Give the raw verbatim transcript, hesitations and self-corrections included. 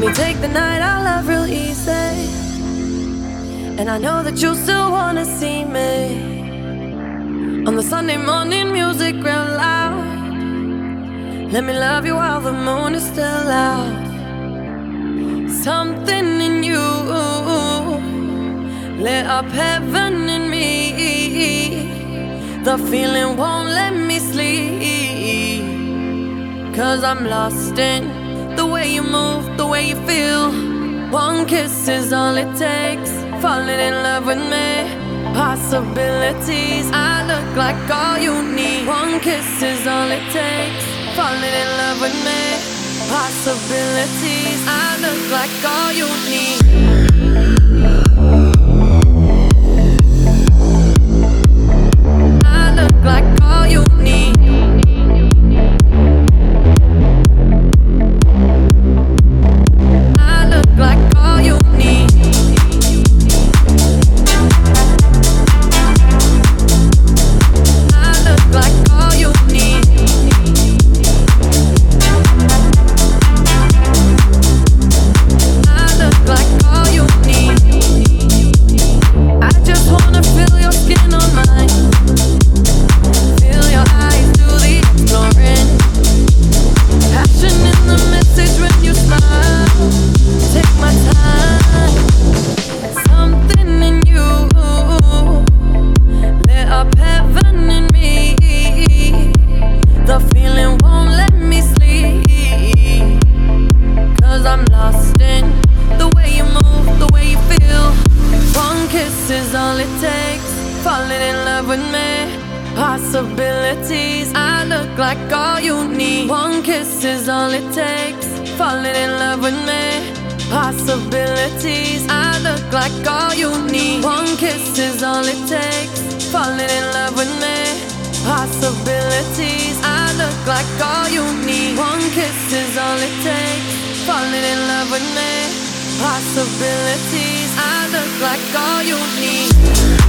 me take the night out love real easy. And I know that you still wanna see me on the Sunday morning music real loud. Let me love you while the moon is still out. Something in you lit up heaven in me. The feeling won't let me sleep, 'cause I'm lost in the way you move, the way you feel. One kiss is all it takes, falling in love with me. Possibilities, I look like all you need. One kiss is all it takes, falling in love with me. Possibilities, I look like all you need. I look like all you need. I look like all you need. I look like all you need. I look like all you need. I just wanna feel your skin on mine. Feel your eyes do the exploring. Passion in the message when you smile. Take my time. Something in you lit up heaven in me. The feeling won't let me sleep, 'cause I'm lost in the way you move, the way you feel. One kiss is all it takes, falling in love with me. Possibilities, I look like all you need. One kiss is all it takes, falling in love with me. Possibilities, I look like all you need. One kiss is all it takes, falling in love with me. Possibilities, I look like all you need. One kiss is all it takes, falling in love with me. Possibilities, I look like all you need.